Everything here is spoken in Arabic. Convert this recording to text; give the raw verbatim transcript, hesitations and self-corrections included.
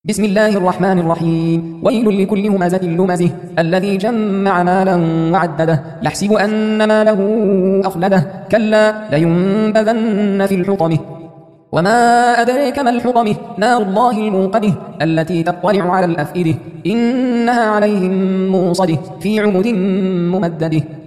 بسم الله الرحمن الرحيم. ويل لكل همزة لمزه الذي جمع مالا وعدده يحسب أن ماله أخلده كلا لينبذن في الحطمة وما أدريك ما الحطمة نار الله الموقدة التي تطلع على الأفئدة إنها عليهم موصدة في عمد ممدده